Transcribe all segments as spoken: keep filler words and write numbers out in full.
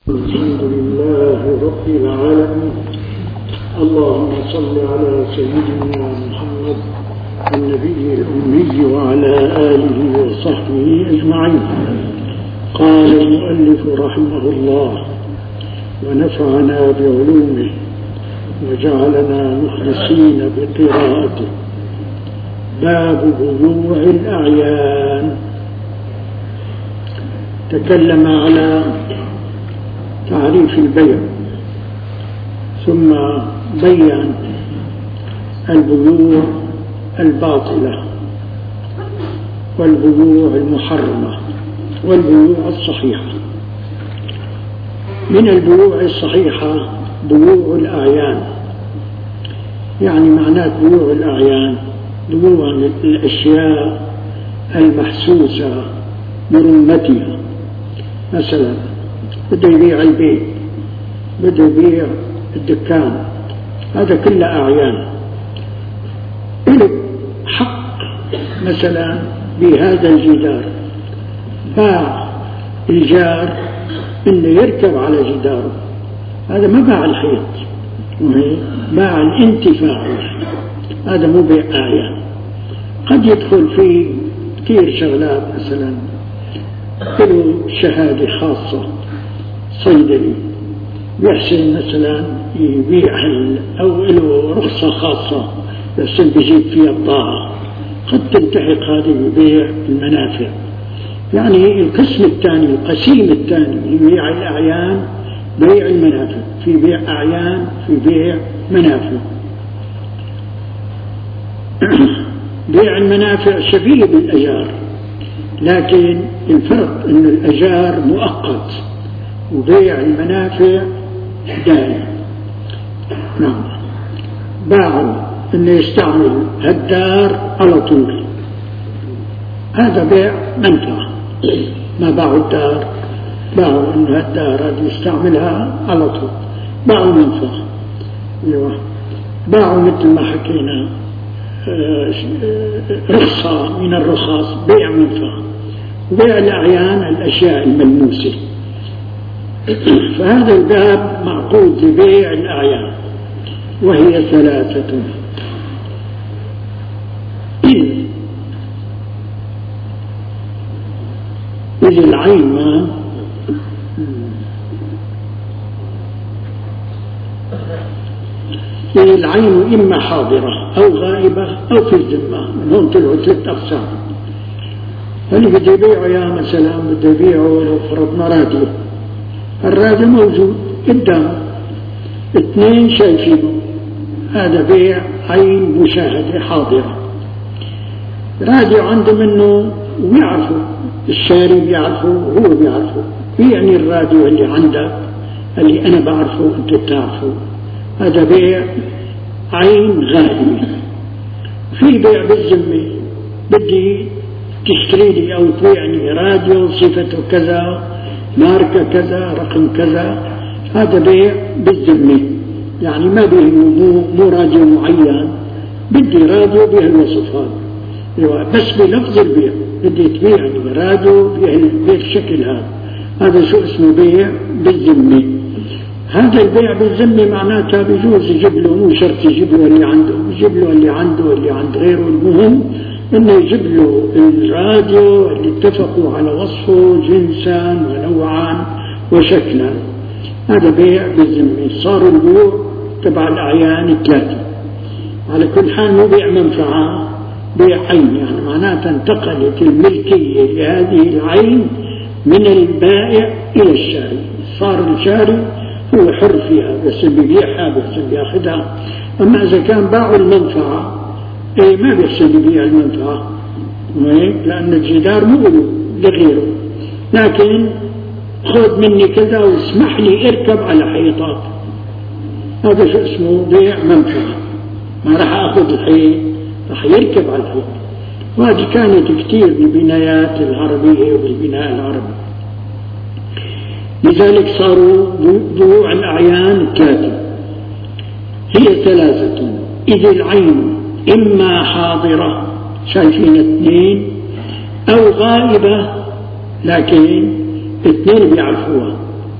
الحمد لله رب العالمين. اللهم صل على سيدنا محمد النبي الأمي وعلى آله وصحبه أجمعين. قال المؤلف رحمه الله: ونفعنا بعلومه وجعلنا مخلصين بقراءته. باب بيوع الأعيان. تكلم على تعريف البيع، ثم بيّن البيوع الباطلة والبيوع المحرمة والبيوع الصحيحة. من البيوع الصحيحة بيوع الأعيان، يعني معنات بيوع الأعيان بيوع الأشياء المحسوسة برمتها. مثلا بده يبيع البيت، بده يبيع الدكان، هذا كله أعيان. إلك حق مثلا بهذا الجدار، باع الجار إنه يركب على جداره، هذا ما باع الحيط، باع الانتفاع، هذا مو بيع أعيان. قد يدخل فيه كثير شغلات، مثلا له شهادة خاصة، صيدلي بيحسن مثلا يبيع، أو له رخصة خاصة بس بيجيب فيها بضاعة، قد تلتحق هذه ببيع المنافع. يعني القسم الثاني، القسيم الثاني يبيع الأعيان، بيع المنافع، في بيع أعيان في بيع منافع. بيع المنافع شبيه بالأجار، لكن الفرق أن الأجار مؤقت وبيع المنافع دائم. نعم، باعوا أنه يستعمل هالدار على طول، هذا بيع منفعة. ما باعوا الدار، باعوا أن هالدار هذه يستعملها على طول، باعوا منفعة. باعوا مثل ما حكينا رخصة من الرخص، بيع منفعة. بيع الأعيان الأشياء الملموسة. فهذا الباب معقود لبيع الأعيان، وهي ثلاثة: إذ العين ما إذ العين إما حاضرة أو غائبة أو في الذمة. من هون طلعوا ثلاث أقسام. اللي بده يبيعه، يا مثلا بده يبيعه لو فرضنا راديو، الراديو موجود قدامه، اثنين شايفينه، هذا بيع عين مشاهدة حاضرة. راديو عنده منه ويعرفه، الشاري بيعرفه وهو بيعرفه، يعني الراديو اللي عندك اللي أنا بعرفه أنت بتعرفه، هذا بيع عين غائبة. في بيع بالذمة، بدي تشتري لي أو تبيعني راديو صفته كذا، ماركة كذا، رقم كذا، هذا بيع بالذمة، يعني ما به مو, مو راديو معين، بدي راديو بهالوصف هذا، بس بلفظ البيع بدي تبيعني راديو بهالشكل هذا، هذا شو اسمه بيع بالذمة. هذا البيع بالذمة معناتها بيجوز يجيب له، مو شرط يجيب له اللي عنده، يجيب له اللي عنده واللي عند غيره، المهم انه يجيب له الراديو اللي اتفقوا على وصفه جنسا ونوعا وشكلا. هذا بيع بالذمة. صار البيوع تبع الأعيان الثلاثة. على كل حال مو بيع منفعة، بيع عين، يعني معناتها انتقلت الملكية لهذه العين من البائع إلى الشاري، صار الشاري هو حر فيها، بس اللي بيبيعها بس اللي بياخذها. أما إذا كان باعوا المنفعة، إيه ما بيحسن يبيع المنفعة، لأن الجدار مو لغيره، لكن خذ مني كذا واسمح لي اركب على حيطات، هذا شو اسمه بيع منفعة. ما راح أخذ الحيط، راح يركب على الحيط. وهذه كانت كثير بالبنايات العربية وبالبناء العربي. لذلك صاروا بيوع الأعيان ثلاثة، هي ثلاثة: إذ العين إما حاضرة، شايفين اثنين، أو غائبة لكن اثنين بيعرفوها،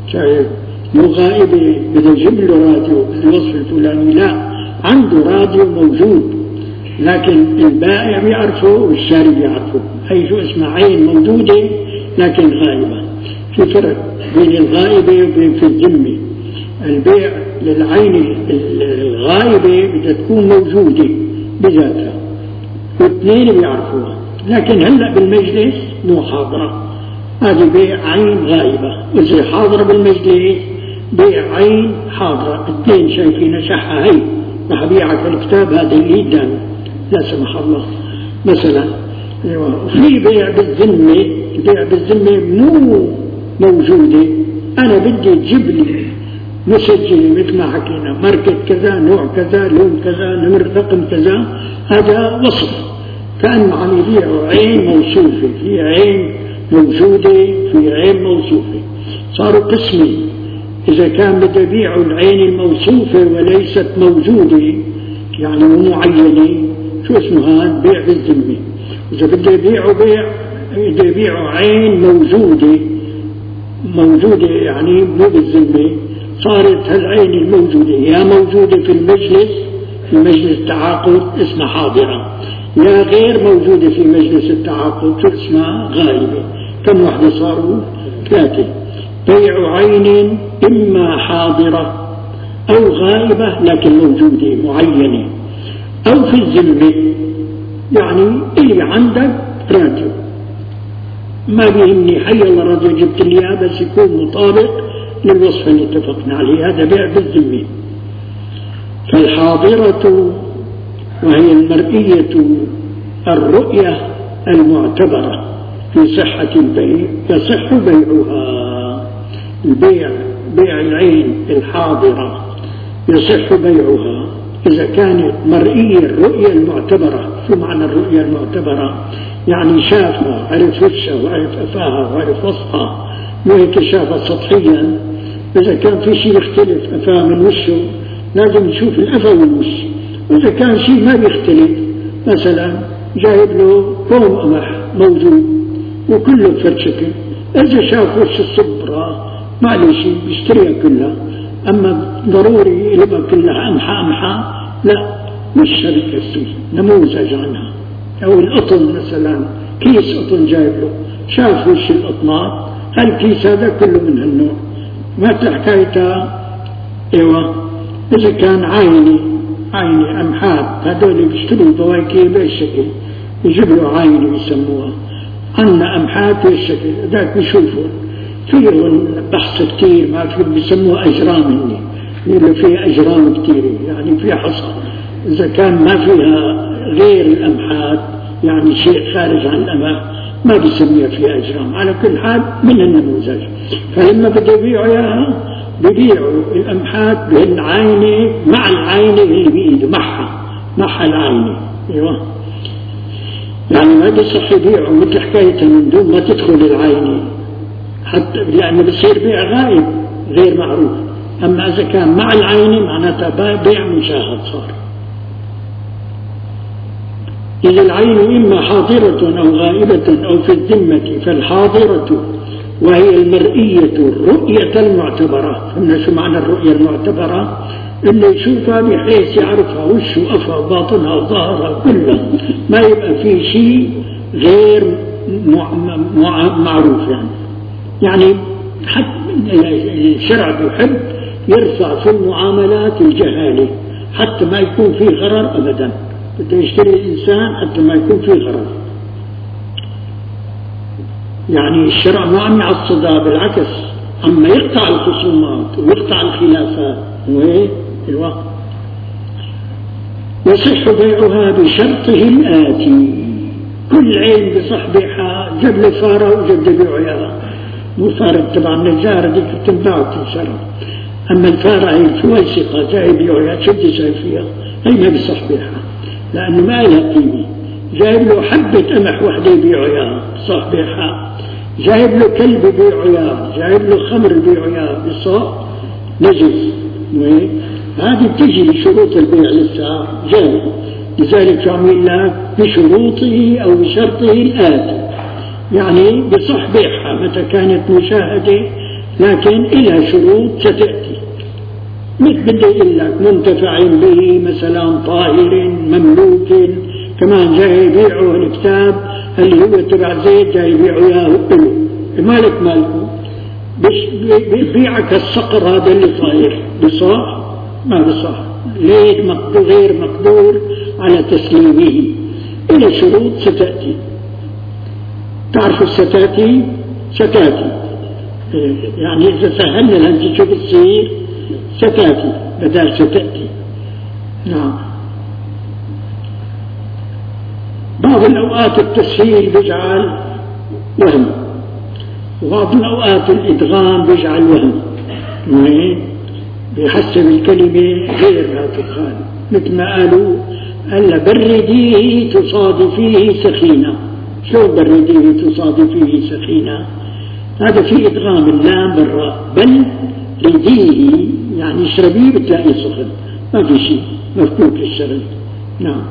شايف مو غائبة بده يجيب له راديو بالوصف الفلاني، لا، عنده راديو موجود لكن البائع بيعرفه والشاري بيعرفه. هي شو اسمها عين موجودة لكن غائبة. في فرق بين الغائبة وبين في الذمة. البيع للعين الغائبة بدها تكون موجودة بذاتها واثنين بيعرفوها، لكن هلأ بالمجلس مو حاضرة، هذه بيع عين غائبة. وإذا حاضرة بالمجلس بيع عين حاضرة، اثنين شايفين شحة هي رح أبيعك الكتاب هذا اللي قدامي لا سمح الله مثلا. وفي بيع بالذمة، بيع بالذمة مو موجودة، أنا بدي تجيب لي مسجل مثل ما حكينا ماركة كذا، نوع كذا، لون كذا، نمر رقم كذا، هذا وصف، كأنه عم يبيعوا عين موصوفة، في عين موجودة في عين موصوفة. صاروا قسمين، إذا كان بده يبيعوا العين الموصوفة وليست موجودة يعني مو معينة، شو اسمه هذا؟ بيع بالذمة. إذا بده يبيعوا بيع بده يبيعوا عين موجودة موجودة يعني مو بالذمة، صارت هالعين الموجودة يا موجودة في المجلس في مجلس التعاقد اسمها حاضرة، يا غير موجودة في مجلس التعاقد شو اسمها؟ غائبة. كم وحدة صاروا؟ ثلاثة. بيع عين إما حاضرة أو غائبة لكن موجودة معينة، أو في الذمة، يعني اللي عندك راديو ما بيهمني حي الله راديو جبت لي إياه بس يكون مطابق للوصف اللي اتفقنا عليه، هذا بيع بالذمة. فالحاضرة وهي المرئية الرؤية المعتبرة في صحة البيع يصح بيعها. البيع بيع العين الحاضرة يصح بيعها إذا كانت مرئية الرؤية المعتبرة. شو معنى الرؤية المعتبرة؟ يعني شافها، عرف وشها وعرف أفاها وعرف وصفها، وهيك شافها سطحيا. إذا كان في شيء يختلف أفاه من وشه لازم نشوف الأفا والوش. وإذا كان شيء ما بيختلف، مثلا جايب له قوم قمح موجود وكله بفرد شكل، إذا شاف وش الصبرة معلش بيشتريها كلها، أما ضروري لما كلها أمحى أمحى لا، مش شركة فيه نموذج عنها. أو القطن مثلا، كيس قطن جايب له، شاف وش القطنات، هالكيس هذا كله من هالنوع، ما حكايتها. ايوه اذا كان عيني عيني امحات هذول بيشتروا بواكي بهالشكل، يجيب له عيني يسموها، عنا امحات بهالشكل ذاك بيشوفوا فيهم بحث كثير، ما في بيسموها اجرام، هني يقولوا فيها اجرام كثيره، يعني فيها حصى. اذا كان ما فيها غير الامحات يعني شيء خارج عن الامح ما بيسميها فيها اجرام. على كل حال من النموذج. فلما بده يبيعوا اياها ببيعوا الامحات بالعينه مع العينه اللي بايده، معها معها العينه. ايوه يعني ما بيصح يبيعوا مثل حكايتها من دون ما تدخل العينه، حتى لانه بصير بيع غائب غير معروف. اما اذا كان مع العينه معناتها بيع مشاهد صار. إذا العين إما حاضرة أو غائبة أو في الذمة، فالحاضرة وهي المرئية الرؤية المعتبرة. فهمنا شو معنى الرؤية المعتبرة؟ إنه يشوفها بحيث يعرفها وش وأفها وباطنها وظاهرها كلها، ما يبقى في شيء غير مع مع معروف. يعني يعني حتى الشرع بيحب يرفع في المعاملات الجهالة حتى ما يكون فيه غرر أبدا. بده يشتري الإنسان حتى ما يكون فيه غرض. يعني الشرع ما عم يعصدها، بالعكس عم يقطع الخصومات ويقطع الخلافات. وإيه الوقت يصح بيعها بشرطه الآتي: كل عين بصح بيعها، جاب له فارة وجاب بيعه إياها. مو فارة تبع النجار ديك بتنباع وتنشرى، أما الفارة هي الفويسقة جاي بيعه إياها، شو بدي شايف فيها؟ هي ما بصح بيعها لأنه ما لها قيمة. جايب له حبة قمح وحدة يبيعه إياها صح بيعها، جايب له كلب يبيعه إياها، جايب له خمر يبيعه إياها بصح نجس. هذه بتجي بشروط البيع لسه جاي. لذلك عمل لك بشروطه أو بشرطه الآتي، يعني بصح بيعها متى كانت مشاهدة لكن إلى شروط ستأتي. مش بدي أقول لك منتفع به مثلا طاهر مملوك، كمان جاي يبيعه الكتاب اللي هو تبع زيد جاي يبيعه إياه له، مالك مالكه بيبيعك الصقر هذا اللي طاير، بصح ما بصح، ليه مقدور غير مقدور على تسليمه. إلى شروط ستأتي. تعرفوا ستأتي ستأتي يعني إذا سهلنا لها شو بتصير ستأتي بدل ستأتي. نعم. بعض الأوقات التسهيل بيجعل وهم، وبعض الأوقات الإدغام بيجعل وهم، بيحسب الكلمة غير ما تقال. مثل ما قالوا ألا برديه تصادفيه سخينة. شو برديه تصادفيه سخينة؟ هذا في إدغام اللام بالراء. بل رديه يعني اشربيه بتلاقي سخن، ما في شيء مفكوك للشرب. نعم.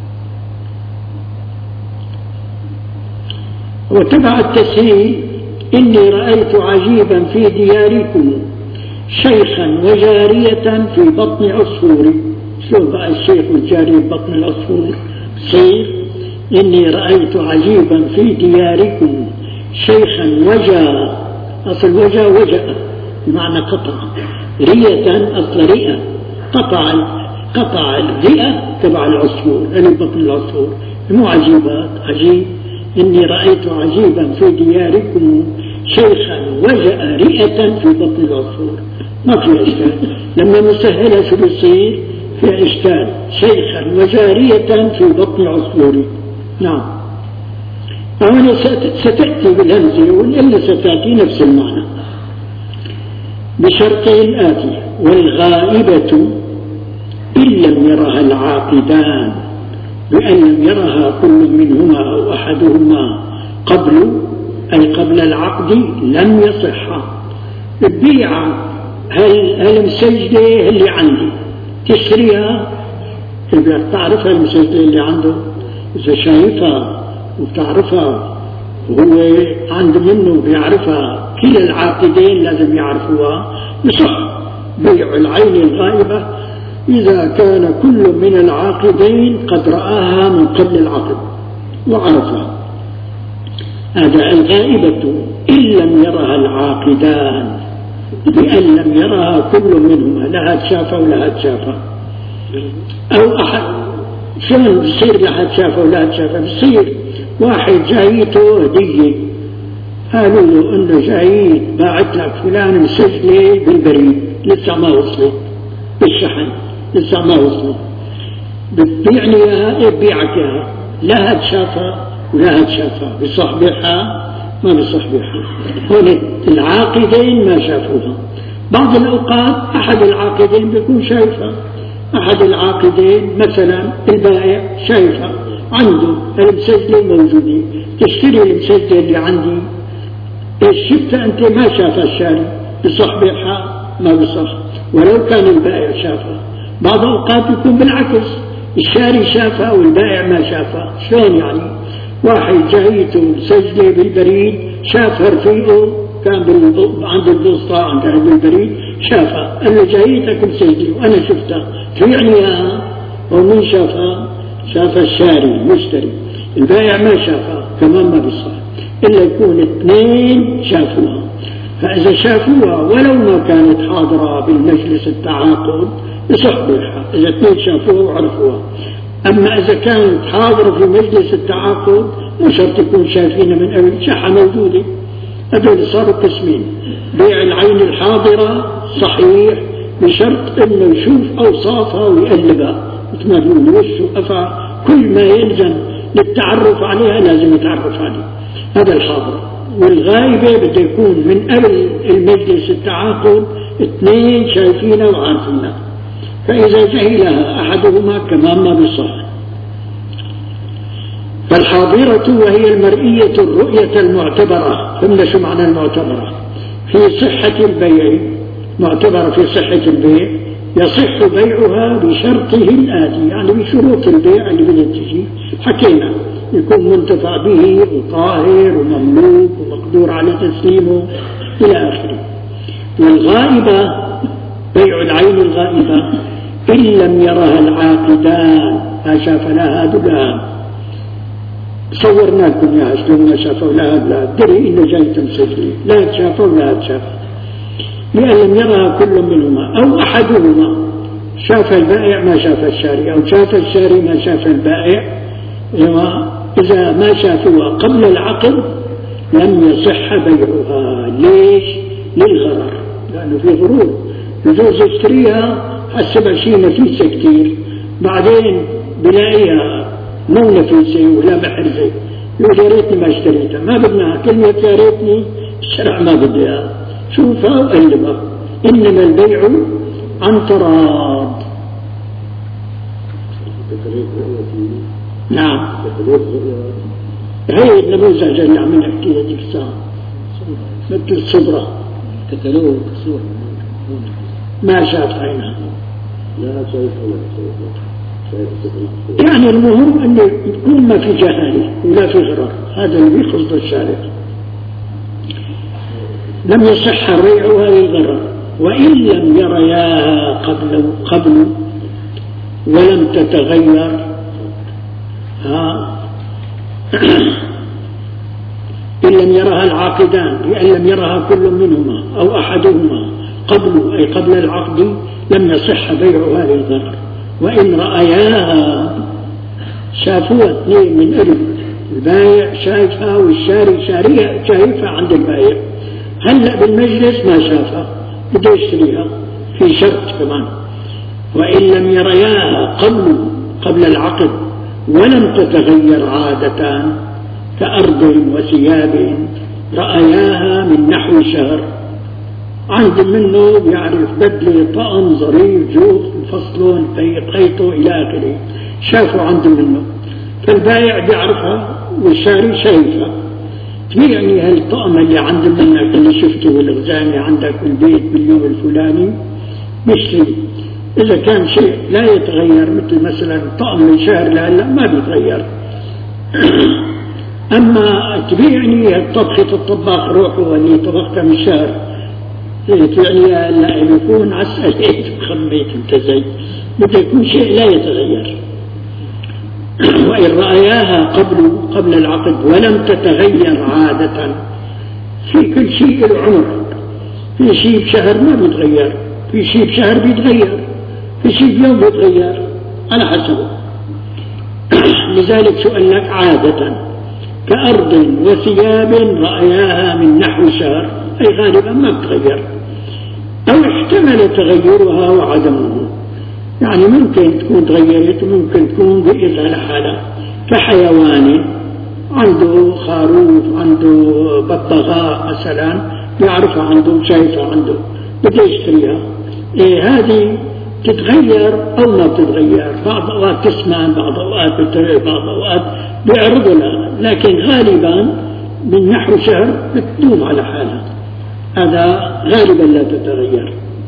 وتبع التسهيل إني رأيت عجيبا في دياركم شيخا وجارية في بطن عصفور. شو بقى الشيخ والجارية في بطن العصفور؟ صير إني رأيت عجيبا في دياركم شيخا وجا، أصل وجا وجأ بمعنى قطع، رية أصل رئة، قطع قطع الرئة تبع العصفور اللي بطن العصفور. مو عجيبات، عجيب. إني رأيت عجيبا في دياركم شيخا وجأ رئة في بطن العصفور. ما في إشكال. لما نسهلها شو بيصير؟ في إشكال. شيخا وجارية في بطن عصفور. نعم. فهنا ستأتي بالهمزة والإلا ستأتي نفس المعنى بشرطه الآتي: والغائبة إن لم يرها العاقدان، بأن لم يرها كل منهما أو أحدهما قبل، أي قبل العقد، لم يصح. البيعة هل المسجدة اللي عندي تشتريها، تعرفها المسجدة اللي عنده، إذا شايفها وتعرفها وهو عنده منه بيعرفها، كلا العاقدين لازم يعرفوها، يصح بيع العين الغائبة إذا كان كل من العاقدين قد رآها من قبل العقد وعرفها. هذا الغائبة إن لم يرها العاقدان، بأن لم يرها كل منهما، لها تشافى ولها تشافى، أو أحد. شلون بصير لها تشافى ولها تشافى؟ بصير واحد جايته هدية، قالوا له إنه جايت باعت لك فلان مسجلة بالبريد لسه ما وصلت بالشحن، لسه ما وصلت، بتبيعني اياها؟ ايه ببيعك اياها، لها تشافى ولها تشافى، بصح بيعها؟ ما بصح بيعها. هون العاقدين ما شافوها. بعض الأوقات أحد العاقدين بيكون شايفها، أحد العاقدين مثلا البائع شايفها عنده المسجلة موجودة، تشتري المسجلة اللي عندي، ايش شفتها أنت ما شافها الشاري، بصح بيعها؟ ما بصح ولو كان البائع شافها. بعض الأوقات يكون بالعكس، الشاري شافها والبائع ما شافها. شلون يعني؟ واحد جايته مسجلة بالبريد، شافها رفيقه كان عند البوسطة كان بالبريد، شافها، قال له جايتك مسجلة وأنا شفتها، تبيعني إياها؟ ومين شافها؟ شافها الشاري المشتري، البائع ما شافها، كمان ما بصح إلا يكون اثنين شافوها. فإذا شافوها ولو ما كانت حاضرة بالمجلس التعاقد يصح بيعها، إذا اثنين شافوها وعرفوها. أما إذا كانت حاضرة في مجلس التعاقد مو شرط يكون شايفينها من أول، شحة موجودة. هذول صاروا قسمين: بيع العين الحاضرة صحيح بشرط إنه يشوف أوصافها ويقلبها، مثل ما بيقولوا وش وقفا، كل ما يلزم للتعرف عليها لازم يتعرف عليه، هذا الحاضر. والغايبة بده يكون من قبل المجلس التعاقد اثنين شايفينها وعارفينها، فإذا جهلها أحدهما كمان ما بيصح. فالحاضرة وهي المرئية الرؤية المعتبرة، فهمنا شو معنى المعتبرة؟ في صحة البيع، معتبرة في صحة البيع، يصح بيعها بشرطه الآتي، يعني بشروط البيع اللي بدها تجي حكينا، يكون منتفع به وطاهر ومملوك ومقدور على تسليمه إلى آخره. والغائبة بيع العين الغائبة إن لم يرها العاقدان ما شاف لها هذا صورنا لكم يا شلون ما شافوا لها لا دري إنه جاي تمسك لي لا تشافوا ولا تشاف لأن لم يرها كل منهما أو أحدهما شاف البائع ما شاف الشاري أو شاف الشاري ما شاف البائع إذا ما شافوها قبل العقد لم يصح بيعها. ليش؟ للغرر، لأنه في غرور يجوز يشتريها حسب شيء نفيسة كتير بعدين بلاقيها مو نفيسة ولا محرزة يقول يا ريتني ما اشتريتها ما بدنا كلمة يا ريتني الشرع ما بدها شوفها وقلبها. إنما البيع عن تراض. نعم هي النموذج اللي عم نحكيها ديك الساعة مثل الصبرة كتالوج صورة ما شاف عينها لا شايف ولا يعني المهم أن يكون ما في جهالة ولا في غرر، هذا اللي يقصد الشارع. لم يصح بيعها للغرر وإن لم يرياها قبل قبل ولم تتغير ها إن لم يرها العاقدان لأن لم يرها كل منهما أو أحدهما قبل أي قبل العقد لم يصح بيعها للغرر. وإن رأياها شافوها اثنين من قرب البايع شايفها والشاري شاريها شايفها عند البايع هلأ بالمجلس ما شافها بده يشتريها في شرط كمان. وإن لم يرياها قبل قبل العقد ولم تتغير عادة كأرض وثياب رأياها من نحو شهر عند منه بيعرف بدلة طقم ظريف جوف فصلون قيته إلى آخره شافوا عند منه فالبايع بيعرفها والشاري شايفها يعني هالطقم اللي عند منك اللي شفته والغزاني عندك بالبيت باليوم الفلاني مشتري. إذا كان شيء لا يتغير مثل مثلا طقم من شهر لهلا ما بيتغير. أما تبيعني طبخة الطباخ روحه اللي طبختها من شهر يعني لا يكون عسل ايش خميت انت زي بده يكون شيء لا يتغير. وإن رأياها قبل قبل العقد ولم تتغير عادة في كل شيء العمر في شيء بشهر ما بيتغير في شيء بشهر بيتغير في شيء بيوم بيتغير على حسبه. لذلك سؤال لك عادة كأرض وثياب رأياها من نحو شهر أي غالبا ما بتغير أو احتمل تغيرها وعدمه يعني ممكن تكون تغيرت وممكن تكون بقيت على حالها كحيوان عنده خروف عنده ببغاء مثلا بيعرفها عنده شايفها عنده بده يشتريها إيه هذه تتغير أو ما بتتغير بعض أوقات تسمع بعض أوقات بتغير بعض أوقات بيعرضوا لها لكن غالبا من نحو شهر بتدوم على حالها هذا غالبا لا تتغير.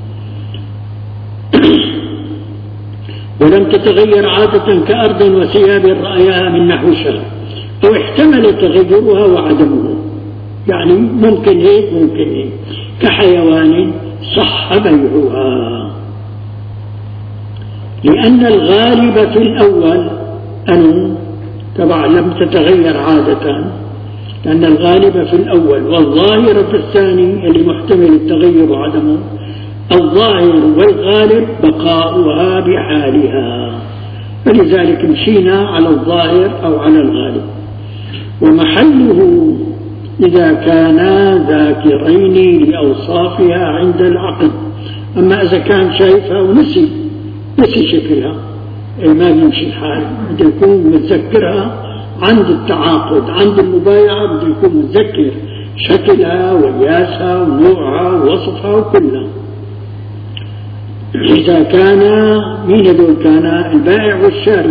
ولم تتغير عادة كأرض وثياب رأيها من نحو شهر أو احتمل تغيرها وعدمه يعني ممكن هيك ممكن هيك كحيوان صح بيعها. لأن الغالب في الأول أنه طبعا لم تتغير عادة لأن الغالب في الأول والظاهر في الثاني اللي محتمل التغير وعدمه الظاهر والغالب بقاؤها بحالها فلذلك مشينا على الظاهر أو على الغالب. ومحله إذا كانا ذاكرين لأوصافها عند العقد. أما إذا كان شايفها ونسي نسي شكلها ما بيمشي الحال بده يكون متذكرها عند التعاقد عند المبايعة بده يكون متذكر شكلها وقياسها ونوعها ووصفها وكلها. إذا كان مين هذول كان البائع والشاري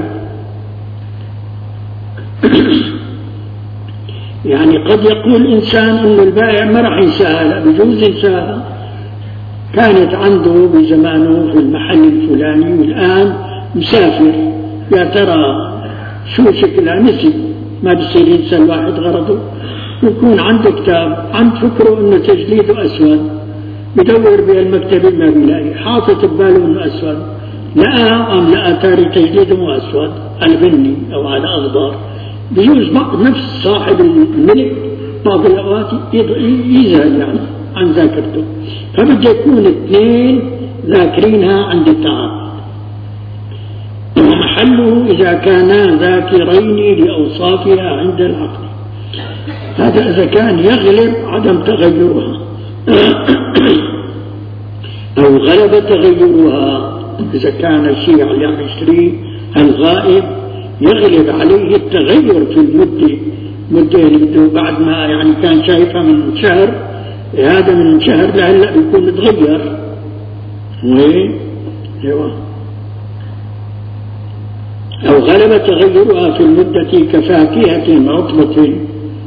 يعني قد يقول إنسان إنه البائع ما راح ينساها بجوز ينساها كانت عنده بزمانه في المحل الفلاني والآن مسافر يا ترى شو شكلها نسي ما بصير ينسى الواحد غرضه يكون عنده كتاب عند فكره إنه تجليده أسود بدور بالمكتب ما بيلاقي، حاطط بباله انه اسود، لقى ام لقى تاري تجديد مو اسود على بني او على اخضر. بجوز نفس صاحب الملك بعض الاوقات يزهل يعني عن ذاكرته، فبده يكون اثنين ذاكرينها عند التعاقد. ومحله اذا كانا ذاكرين لاوصافها عند العقد، هذا اذا كان يغلب عدم تغيرها او غلب تغيرها. إذا كان الشيء اللي عم يشتريه الغائب يغلب عليه التغير في المدة، مدة اللي بعد ما يعني كان شايفها من شهر، هذا من شهر لهلا بيكون متغير. وين؟ ايوه. أو غلب تغيرها في المدة كفاكهة رطبة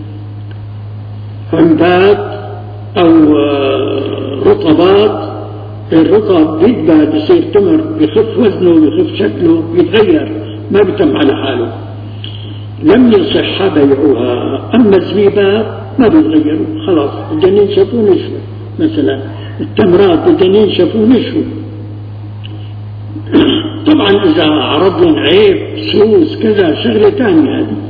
حنبات أو رطبات. الرطب بيدبل بصير تمر، بخف وزنه بخف شكله، بيتغير ما بيتم على حاله، لم يصح بيعها. أما الزبيبات ما بيتغيروا خلاص، بدهم ينشفوا نشفوا. مثلا التمرات بدهم ينشفوا نشفوا. طبعا إذا عرض لهم عيب سوس كذا شغلة ثانية هذه.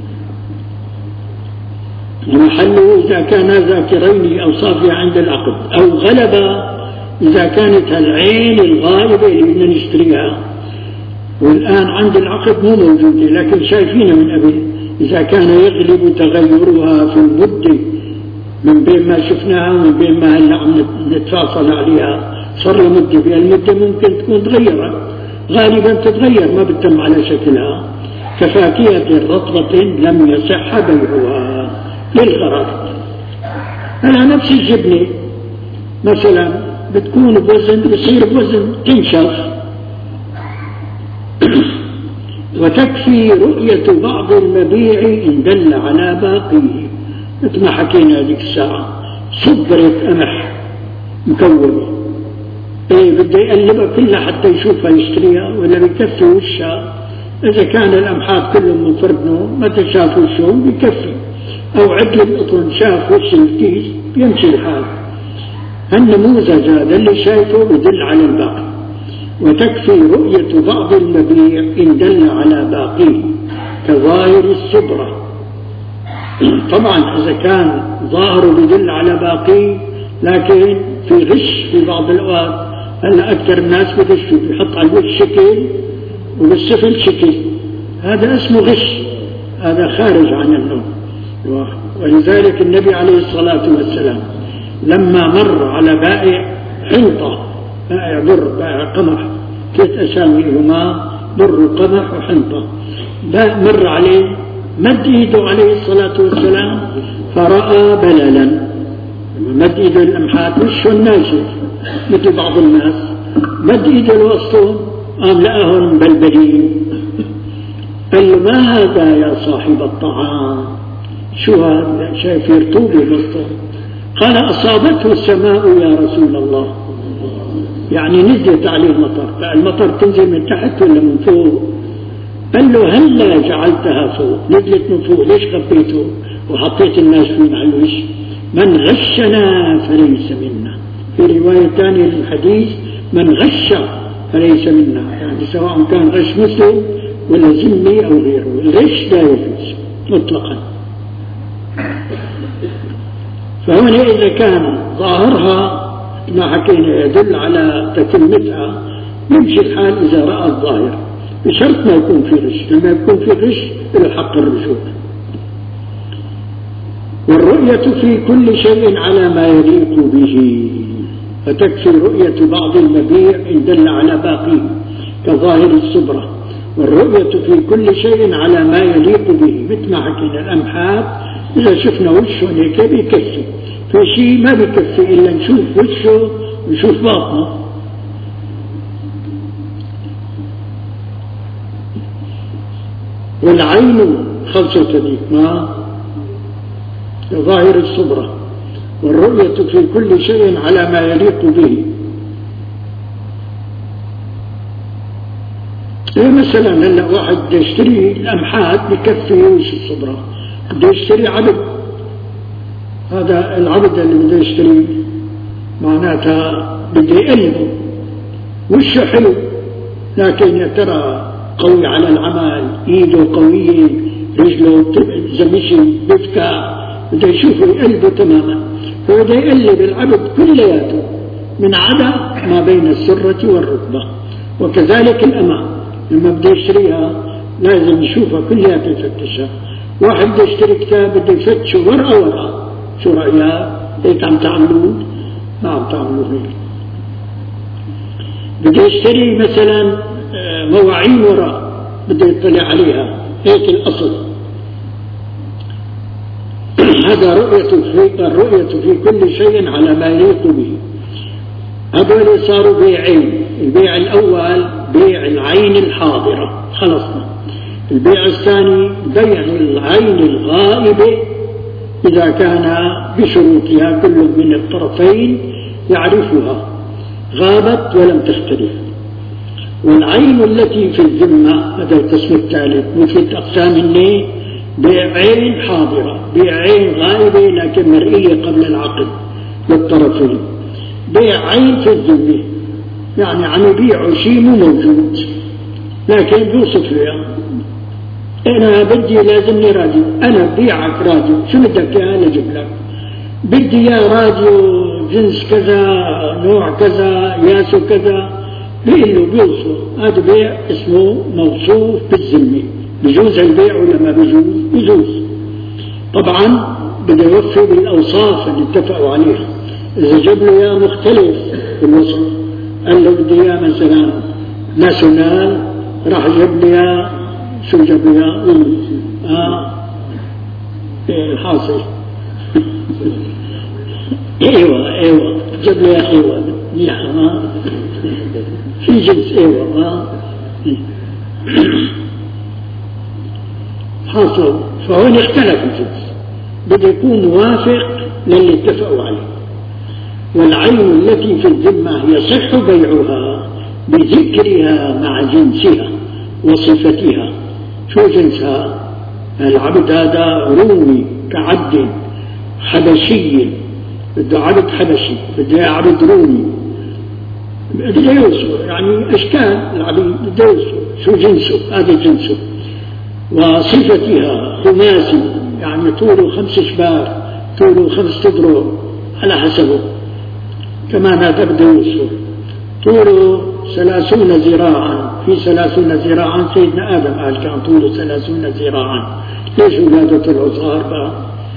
ومحله إذا كان ذاكرين أوصافها عند العقد، أو غلب إذا كانت العين الغائبة اللي بدنا نشتريها والآن عند العقد مو موجودة لكن شايفينها من قبل، إذا كان يغلب تغيرها في المدة من بين ما شفناها ومن بين ما هلا عم نتفاصل عليها، صار له مدة، في المدة ممكن تكون تغيرت، غالبا تتغير ما بتتم على شكلها. كفاكهة رطبة لم يصح بيعها للغرض. أنا نفس الجبنة مثلا بتكون بوزن، بصير بوزن تنشف. وتكفي رؤية بعض المبيع إن دل على باقيه، مثل ما حكينا هذيك الساعة. صبرة قمح مكومة، ايه بده يقلبها كلها حتى يشوفها يشتريها ولا بيكفي وشها. إذا كان الأمحات كلهم من فرنه متى شاف وشهم بيكفي، أو عدل القطن شاف وش الكيس يمشي الحال. النموذج هذا اللي شايفه بدل على الباقي. وتكفي رؤية بعض المبيع إن دل على باقيه كظاهر الصبرة. طبعا إذا كان ظاهره بدل على باقيه لكن في غش في بعض الأوقات. هلا أكثر الناس بغشوا، بيحط على الوجه شكل وبالسفل شكل، هذا اسمه غش، هذا خارج عن النوم. ولذلك النبي عليه الصلاة والسلام لما مر على بائع حنطة، بائع بر بائع قمح، ثلاث أساميهما بر وقمح وحنطة، مر عليه مد ايده عليه الصلاة والسلام فرأى بللا. مد ايده الأمحات وشه الناشف مثل بعض الناس، مد ايده الوسطون قام لقاهم مبلبلين. قال له ما هذا يا صاحب الطعام؟ شو هذا؟ شايف رطوبة بالطعام. قال أصابته السماء يا رسول الله، يعني نزلت عليه المطر. المطر تنزل من تحت ولا من فوق؟ قال له هلا جعلتها فوق، نزلت من فوق، ليش خبيته وحطيت الناس فين على الوش؟ من غشنا فليس منا. في رواية ثانية للحديث من غش فليس منا، يعني سواء كان غش مسلم ولا ذمي أو غيره، الغش لا يجوز مطلقا. فهنا إذا كان ظاهرها ما حكينا يدل على تتمتها يمشي الحال إذا رأى الظاهر، بشرط ما يكون في غش. لما يكون في غش له حق الرجوع. والرؤية في كل شيء على ما يليق به، فتكفي رؤية بعض المبيع إن دل على باقيه كظاهر الصبرة. والرؤية في كل شيء على ما يليق به، مثل ما حكينا الأمحات إذا شفنا وشه هيك بيكفي، في شيء ما بيكفي إلا نشوف وشه ونشوف باطنه. والعين خلصت هذيك ما ظاهر الصبرة. والرؤية في كل شيء على ما يليق به. إيه مثلا هلا واحد بده يشتري الأمحات بكفي وش الصبرة، بده يشتري عبد، هذا العبد اللي بده يشتريه معناتها بده يقلبه، وشه حلو لكن يا ترى قوي على العمل، ايده قوية، رجله زمشي بفكع، بده يشوفه يقلبه تماما. فبده يقلب العبد كلياته من عدا ما بين السرة والركبة. وكذلك الأمة لما بده يشتريها لازم يشوفها كلياته يفتشها. واحد بده يشتري كتاب بده يفتشه ورقة ورقة. شو رأيك؟ هيك عم تعملون؟ ما عم تعملون هيك. بده يشتري مثلا مواعين ورق بده يطلع عليها، هيك الأصل. هذا رؤية في الرؤية في كل شيء على ما يليق به. هذول صاروا بيعين. البيع الأول بيع العين الحاضرة، خلصنا. البيع الثاني بيع العين الغائبة إذا كان بشروطها كل من الطرفين يعرفها، غابت ولم تختلف. والعين التي في الذمة هذا القسم الثالث مثل أقسام النية، بيع عين حاضرة، بيع عين غائبة لكن مرئية قبل العقد للطرفين. بيع عين في الذمة يعني عم يبيعوا شيء مو موجود لكن بيوصف له أنا بدي لازمني راديو، أنا ببيعك راديو، شو بدك إياه أنا أجيب لك، بدي إياه راديو جنس كذا نوع كذا ياسو كذا، بيقول له بيوصف. هذا بيع اسمه موصوف بالذمة. بيجوز البيع ولا ما بيجوز؟ بيجوز. طبعا بده يوفي بالأوصاف اللي اتفقوا عليها. إذا جاب له إياه مختلف في الوصف، قال له بدي إياه مثلا ناسونال، راح جاب لي إياه شو جاب لي إياه؟ آه إيه حاصل ايوه ايوه جاب لي إياه ايوه يعني في جنس ايوه آه. حاصل. فهون اختلف الجنس، بده يكون موافق للي اتفقوا عليه. والعين التي في الذمة يصح بيعها بذكرها مع جنسها وصفتها. شو جنسها؟ العبد هذا رومي كعبد حبشي، بده عبد حبشي، بده عبد رومي، بده يوصف يعني أشكال العبيد، بده يوصف شو جنسه، هذا جنسه. وصفتها خماسي يعني طوله خمس شبار، طوله خمس أذرع على حسبه. كمان هذا بده يوصف طوله ثلاثون ذراعا، في ثلاثون ذراعا سيدنا آدم قال كان طوله ثلاثون ذراعا، ليش أولاده طلعوا صغار بقى؟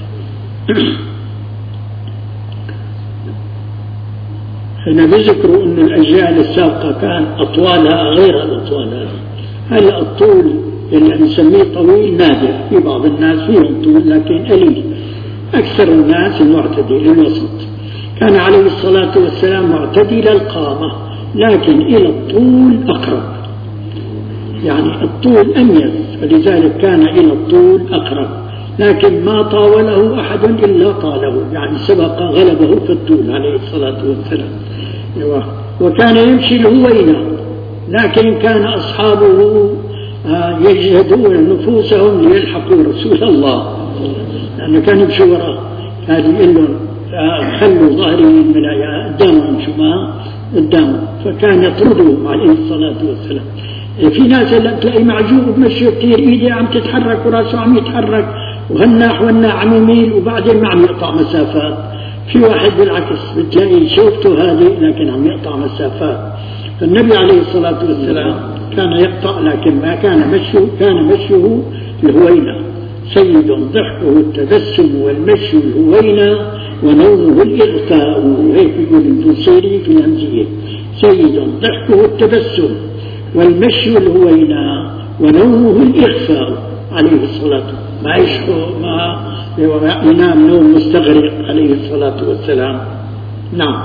هنا بذكروا أن الأجيال السابقة كان أطوالها غير الأطوال هذه. هلا الطول اللي نسميه طويل نادر، في بعض الناس فيهم طول لكن قليل. أكثر الناس المعتدل الوسط. كان عليه الصلاة والسلام معتدل القامة لكن إلى الطول أقرب، يعني الطول أميز، فلذلك كان إلى الطول أقرب، لكن ما طاوله أحد إلا طاله، يعني سبق غلبه في الطول عليه الصلاة والسلام. وكان يمشي الهوينة، لكن كان أصحابه يجهدون نفوسهم ليلحقوا رسول الله، لأنه كان يمشي وراء، كان يقول لهم خلوا ظهري من قدامهم شو ما قدامهم، فكان يطردهم عليه الصلاة والسلام. في ناس تلاقي معجوب بمشي كثير، ايدي عم تتحرك وراسه عم يتحرك وهالناح والناح عم يميل وبعدين ما عم يقطع مسافات. في واحد بالعكس بتلاقي شوفته هذه لكن عم يقطع مسافات. فالنبي عليه الصلاة والسلام كان يقطع لكن ما كان مشيه، كان مشيه الهوينة. سيد ضحكه التبسم والمشي الهوينة ونومه الإغفاء، هيك يقول البوصيري في الهمزية. سيد ضحكه التبسم والمشي الهوينة ونومه الإغفاء عليه الصلاة، ما يشكو ما ينام نوم مستغرق عليه الصلاة والسلام. نعم.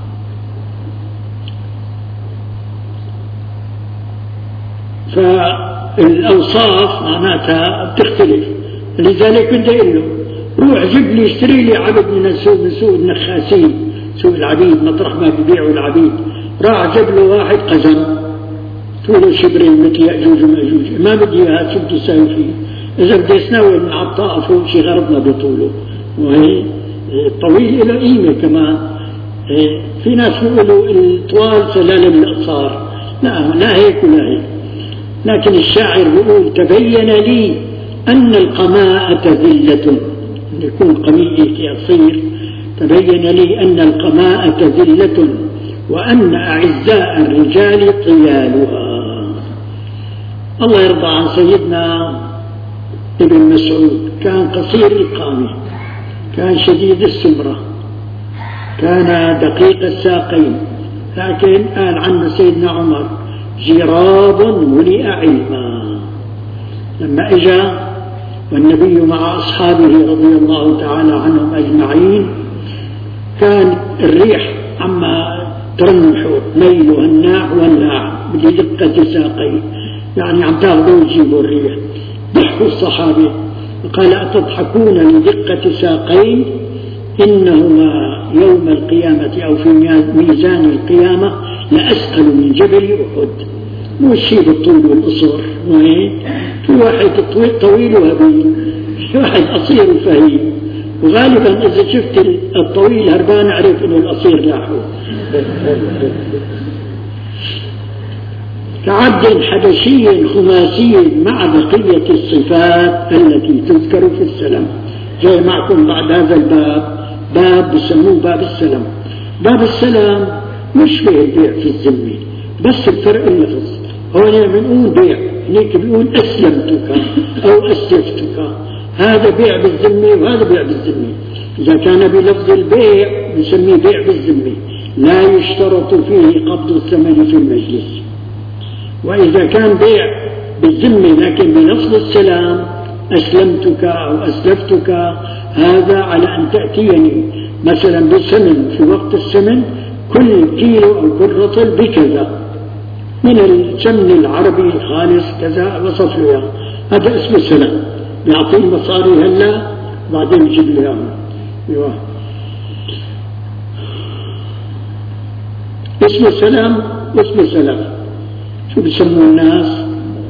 فالأوصاف معناتها بتختلف، لذلك بدي أقول له روح جيب لي اشتري لي عبد من السوق، من سوق النخاسين، سوق العبيد، مطرح ما بيبيعوا العبيد. راح جاب له واحد قزم طوله شبرين مثل يأجوج ومأجوج، ما بدي اياها، شو بدي اسوي فيه؟ اذا بدي اسناول من عطاء فوق شي غرضنا بطوله، وهي طويل له قيمه كمان. في ناس يقولوا الطوال سلالم الأقصار، لا لا هيك ولا هيك. لكن الشاعر يقول تبين لي أن القماءة ذلة، يكون قميئي قصير، تبين لي أن القماءة ذلة وأن أعزاء الرجال طيالها. الله يرضى عن سيدنا ابن مسعود، كان قصير القامة، كان شديد السمرة، كان دقيق الساقين، لكن قال عنه سيدنا عمر جراب ملئ علما. لما اجى والنبي مع أصحابه رضي الله تعالى عنهم أجمعين، كان الريح عما ترنح ميل والناع والناع بدقة ساقين، يعني عم تاخذوا وتجيبوا الريح. ضحكوا الصحابة وقال أتضحكون لدقة ساقين؟ إنهما يوم القيامة أو في ميزان القيامة لأثقل من جبل أحد. مو الشيء بالطول والقصر، في واحد طويل وهبيل، في واحد قصير وفهيم، وغالبا إذا شفت الطويل هربان أعرف إنه القصير لاحه. كعبد حبشي خماسي مع بقية الصفات التي تذكر في السلام. جاي معكم بعد هذا الباب باب بسموه باب السلام. باب السلام مش فيه البيع في الذمة، بس الفرق اللفظ. هون بنقول بيع، هنيك بنقول أسلمتك أو أسلفتك، هذا بيع بالذمة وهذا بيع بالذمة. إذا كان بلفظ البيع نسميه بيع بالذمة، لا يشترط فيه قبض الثمن في المجلس. وإذا كان بيع بالذمة لكن بلفظ السلام أسلمتك أو أسلفتك، هذا على أن تأتيني مثلا بالثمن في وقت الثمن كل كيلو أو كل رطل بكذا من السمن العربي الخالص كذا، وصف له إياه، هذا اسمه السلام. بيعطيه المصاري هلا بعدين يجيب له إياه. أيوه اسمه السلام واسمه السلام. شو بيسموه الناس؟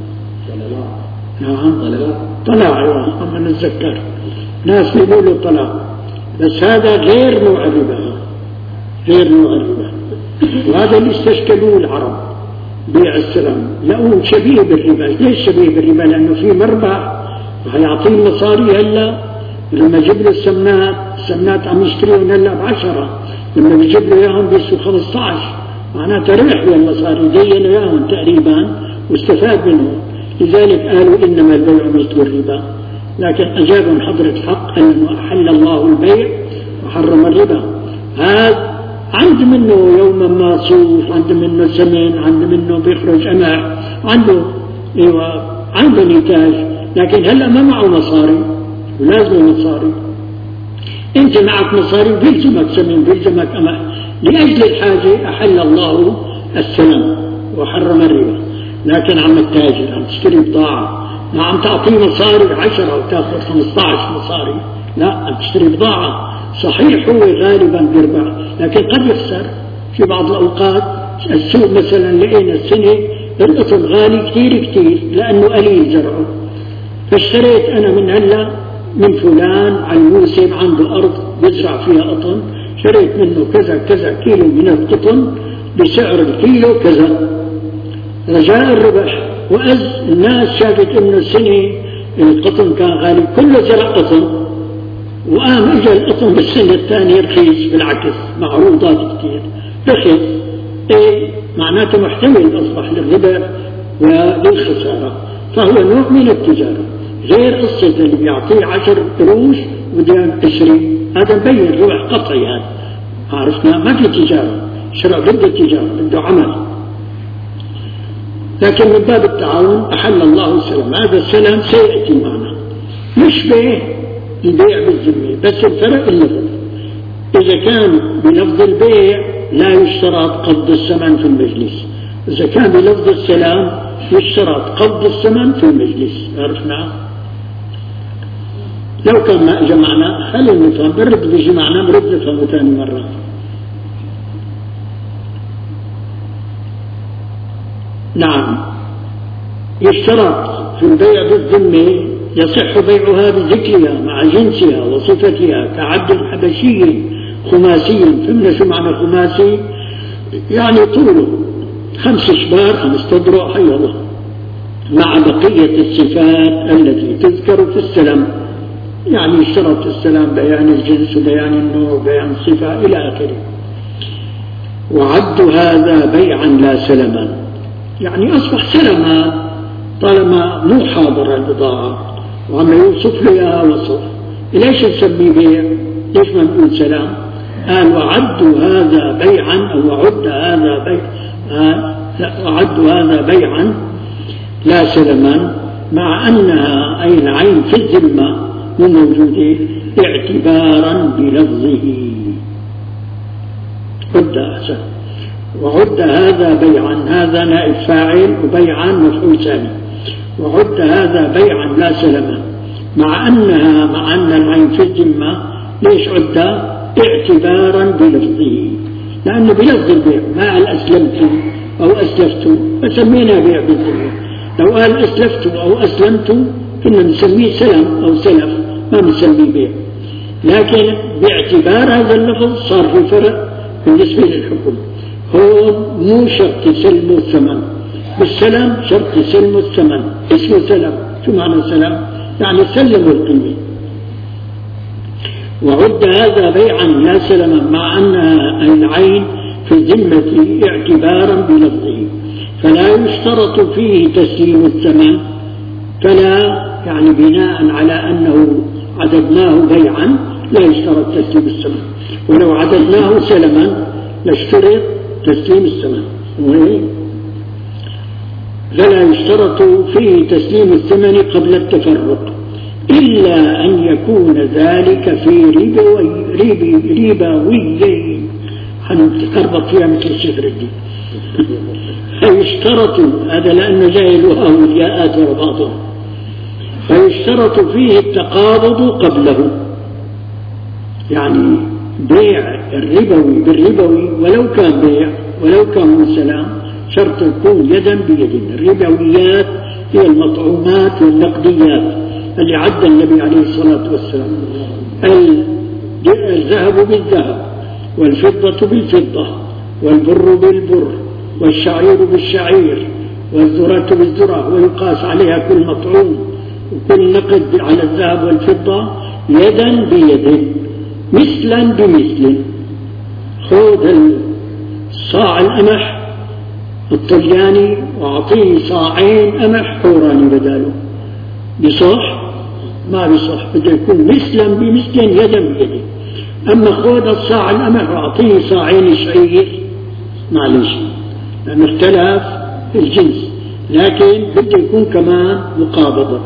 نعم طلاق. أيوه أما نتذكر ناس بيقولوا طلاق، بس هذا غير نوع الربا، غير نوع الربا. وهذا اللي استشكلوه العرب بيع السلام، لقوه شبيه بالربا. ليش شبيه بالربا؟ لأنه في مربح وهيعطيه مصاري هلا. لما جيب له السمنات، السمنات عم يشتريهم هلا بعشرة، لما بيجيب له اياهم بيسوا خمسة عشر، معناتها ربح بالمصاري، دينوا اياهم تقريبا واستفاد منهم. لذلك قالوا إنما البيع مثل الربا. لكن أجابهم حضرة حق أنه أحل الله البيع وحرم الربا. هذا عند منه يوما ما صوف، عند منه سمن، عند منه بيخرج أمع، عنده إيوه عنده نتاج، لكن هلا ما معه مصاري ولازم مصاري. أنت معك مصاري بيلزمك سمن بيلزمك أمع، لأجل الحاجة أحل الله السلام وحرم الربا. لكن عم التاجر عم تشتري بضاعة، ما عم تعطيه مصاري عشرة وتاخذ خمسة عشر مصاري، لا عم تشتري بضاعة. صحيح هو غالبا بيربح لكن قد يخسر في بعض الأوقات. السوق مثلا لقينا السنة القطن غالي كتير كتير لأنه قليل زرعه، فاشتريت أنا من هلا من فلان على الموسم عنده أرض بيزرع فيها قطن، شريت منه كذا كذا كيلو من القطن بسعر الكيلو كذا، رجاء الربح. وأز الناس شافت إنه السنة القطن كان غالي، كله زرع قطن، وقام إجا القطن بالسنة الثانية رخيص، بالعكس معروضات كتير رخيص. إيه معناته محتمل أصبح للربح وللخسارة، فهو نوع من التجارة. غير قصة اللي بيعطيه عشر قروش وديان عشرين، هذا مبين ربح قطعي. هذا عرفنا ما في تجارة، شرع ضد التجارة بده عمل. لكن من باب التعاون أحل الله السلام. هذا السلام سيأتي معنا يشبه البيع بالذمة، بس الفرق اللفظ. إذا كان بلفظ البيع لا يشترط قبض الثمن في المجلس، إذا كان بلفظ السلام يشترط قبض الثمن في المجلس. عرفنا؟ لو كان ما جمعنا خلينا نفهم، برد بيجي معنا برد نفهمه ثاني مرة. نعم يشترط في البيع بالذمة يصح بيعها بذكرها مع جنسها وصفتها كعبد حبشي خماسيا. فهمنا شو معنى خماسي؟ يعني طوله خمس شبار خمس تضرع حي الله، مع بقية الصفات التي تذكر في السلام، يعني اشترط السلام بيان الجنس وبيان النوع وبيان الصفة إلى آخره. وعد هذا بيعا لا سلما، يعني أصبح سلما طالما مو حاضر البضاعة وعم يوصف لي إياها وصف، ليش نسميه بيع؟ ليش ما نقول سلام؟ قال وعد هذا بيعا، أو وعد هذا بيع آه وعد هذا بيعا لا سلما، مع أنها أي العين في الذمة مو موجودة اعتبارا بلفظه. عد أحسن. وعد هذا بيعا، هذا نائب فاعل وبيعا مفعول ثاني. وعد هذا بيعا لا سلما، مع أنها مع أن العين في الذمة، ليش عد؟ اعتبارا بلفظه، لأنه بلفظ البيع، ما قال أسلمت أو أسلفت فسمينا بيع بالذمة. لو قال أسلفت أو أسلمت كنا نسميه سلم أو سلف، ما نسميه بيع. لكن باعتبار هذا اللفظ صار في فرق بالنسبة للحكم. هون مو شرط يسلموا الثمن، بالسلم شرط يسلموا الثمن، اسمه سلم. شو معنى سلم؟ يعني سلموا القيمة. وعد هذا بيعا لا سلما، مع أن العين في الذمة اعتبارا بلفظه، فلا يشترط فيه تسليم الثمن، فلا يعني بناء على أنه عددناه بيعا لا يشترط تسليم الثمن، ولو عددناه سلما لاشترط تسليم الثمن. فلا يشترط فيه تسليم الثمن قبل التفرق، إلا أن يكون ذلك في ربويين، ربويين حنتقربط فيها مثل الشفر دي. فيشترط هذا لأنه جاي الواو والياءات ورا بعضهم، فيشترط فيه التقابض قبله، يعني بيع الربوي بالربوي ولو كان بيع ولو كان من سلام شرط يكون يدا بيد. الربويات هي المطعومات والنقديات اللي عد النبي عليه الصلاة والسلام، الذهب بالذهب والفضة بالفضة والبر بالبر والشعير بالشعير والذرة بالذرة، ويقاس عليها كل مطعوم وكل نقد على الذهب والفضة يدا بيد مثلا بمثل. خذ الصاع القمح الطلياني وأعطيه صاعين قمح حوراني بداله، بصح؟ ما بصح، بده يكون مثلا بمثل يدا بيد. أما خذ الصاع القمح وأعطيه صاعين شعير معلش لأن اختلف الجنس، لكن بده يكون كمان مقابضة،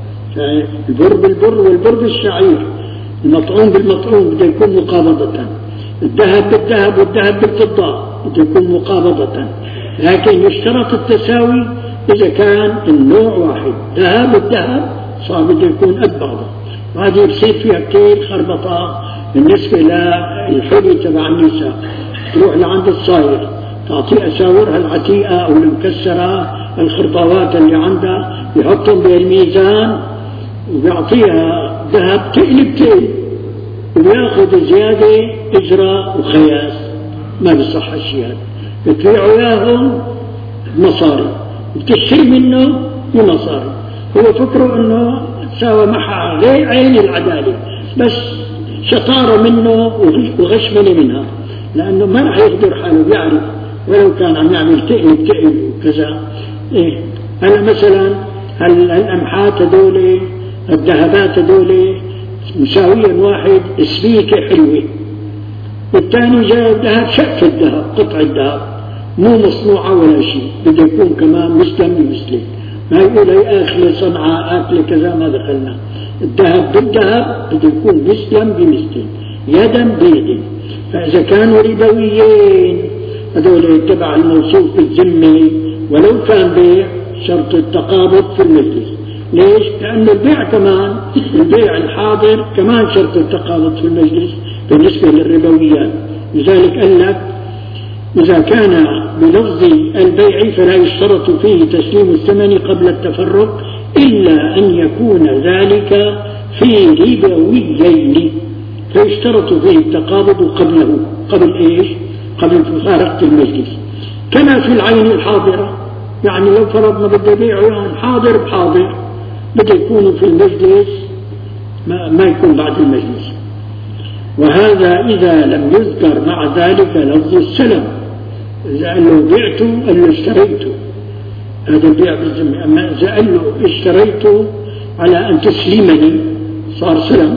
البر بالبر والبر بالشعير، المطعوم بالمطعوم بده يكون مقابضة، الذهب بالذهب والذهب بالفضة بده يكون مقابضة. لكن يشترط التساوي إذا كان النوع واحد، ذهب بالذهب صار بده يكون قد بعضه، وهذه بصير فيها كثير خربطة بالنسبة للحلي تبع النساء. تروح لعند الصايغ تعطيه أساورها العتيقة أو المكسرة الخرطاوات اللي عندها، يحطهم بالميزان وبيعطيها ذهب تقلب تقلب، وبياخذ زيادة إجراء وخياس، ما بيصح الشيء هذا. بتبيعوا إياهم مصاري، بتشتري منه بمصاري، هو فكره إنه ساوى معها غير عين العدالة، بس شطارة منه وغشمنة منها، لأنه ما رح يقدر حاله، بيعرف ولو كان عم يعمل تقلب تقلب وكذا. إيه هلا مثلا الأمحات هذول الذهبات هذول مساويا، واحد سبيكة حلوة والثاني جايب ذهب شق الذهب قطع الذهب مو مصنوعة ولا شيء، بده يكون كمان مسلم بمسلم، ما يقول هي آخر صنعة آكل كذا ما دخلنا. الذهب بالذهب بده يكون مسلم بمسلم يدا بيد. فإذا كانوا ربويين هذول تبع الموصوف بالذمة ولو كان بيع شرط التقابض في المجلس. ليش؟ لأن البيع كمان البيع الحاضر كمان شرط التقابض في المجلس بالنسبة للربويات. لذلك قال لك إذا كان بلفظ البيع فلا يشترط فيه تسليم الثمن قبل التفرق إلا أن يكون ذلك في ربويين، فيشترط فيه التقابض قبله، قبل إيش؟ قبل مفارقة المجلس. كما في العين الحاضرة، يعني لو فرضنا بده يبيع عيان حاضر بحاضر بده يكونوا في المجلس، ما, ما يكون بعد المجلس. وهذا إذا لم يذكر مع ذلك لفظ السلم. إذا قال له بعته قال له اشتريته، هذا البيع بالذمة. أما إذا قال له اشتريته على أن تسلمني صار سلم.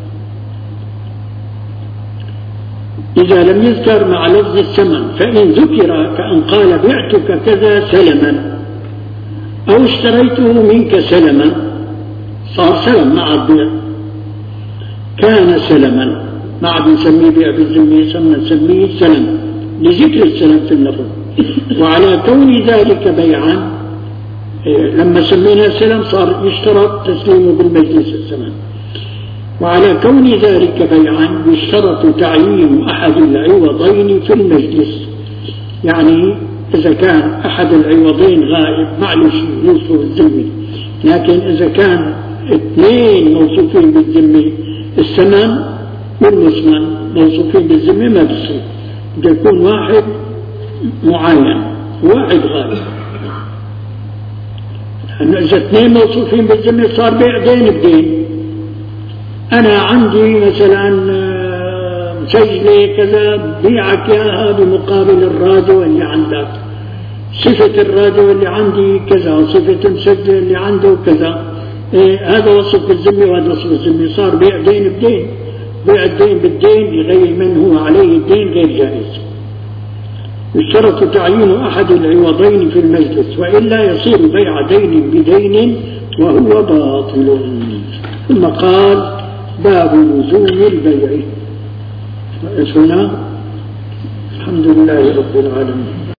إذا لم يذكر مع لفظ الثمن، فإن ذكر كأن قال بعتك كذا سلما أو اشتريته منك سلما صار سلم مع البيع، كان سلما. ما عاد نسميه بيع بالذمة، صرنا نسميه سلم لذكر السلم في اللفظ. وعلى كون ذلك بيعا، لما سمينا سلم صار يشترط تسليمه بالمجلس الثمن. وعلى كون ذلك بيعا يشترط تعيين أحد العوضين في المجلس. يعني إذا كان أحد العوضين غائب معلش يوصف بالذمة، لكن إذا كان اثنين موصوفين بالذمة الثمن والمثمن موصوفين بالذمة ما بصير، بده يكون واحد معين واحد غائب. لأنه إذا اثنين موصوفين بالذمة صار بيع دين بدين. أنا عندي مثلا مسجلة كذا بيعك إياها بمقابل الراديو اللي عندك، صفة الراديو اللي عندي كذا، صفة المسجل اللي عنده كذا. إيه هذا وصف بالذمة وهذا وصف بالذمة، صار بيع دين بدين. بيع الدين بالدين لغير من هو عليه الدين غير جائز. يشترط تعيين أحد العوضين في المجلس، وإلا يصير بيع دين بدين وهو باطل. ثم قال باب لزوم البيع. هنا الحمد لله رب العالمين.